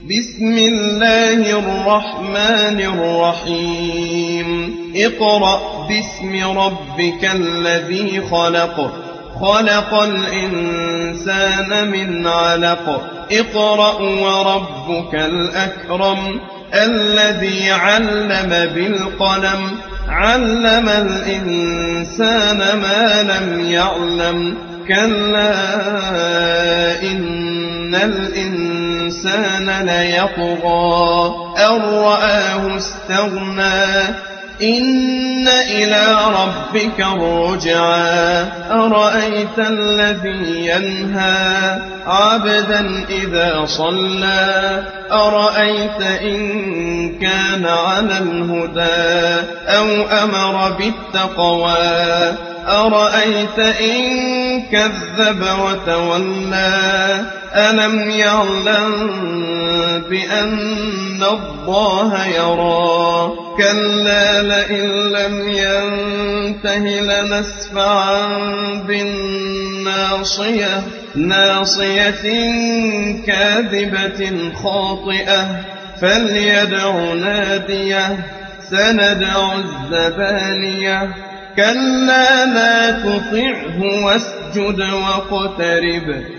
بسم الله الرحمن الرحيم اقرأ باسم ربك الذي خلق خلق الإنسان من علق اقرأ وربك الأكرم الذي علم بالقلم علم الإنسان ما لم يعلم كلا إن الإنسان ليطغى أن رآه استغنى إن إلى ربك الرجعى أرأيت الذي ينهى عبدا إذا صلى أرأيت إن كان على الهدى أو أمر بالتقوى أرأيت إن كذب وتولى ألم يعلم بأن الله يرى كلا لئن لم ينته لنسفعا بالناصية ناصية كاذبة خاطئة فليدع ناديه سندع الزبانية كلا لا تطعه واسجد واقترب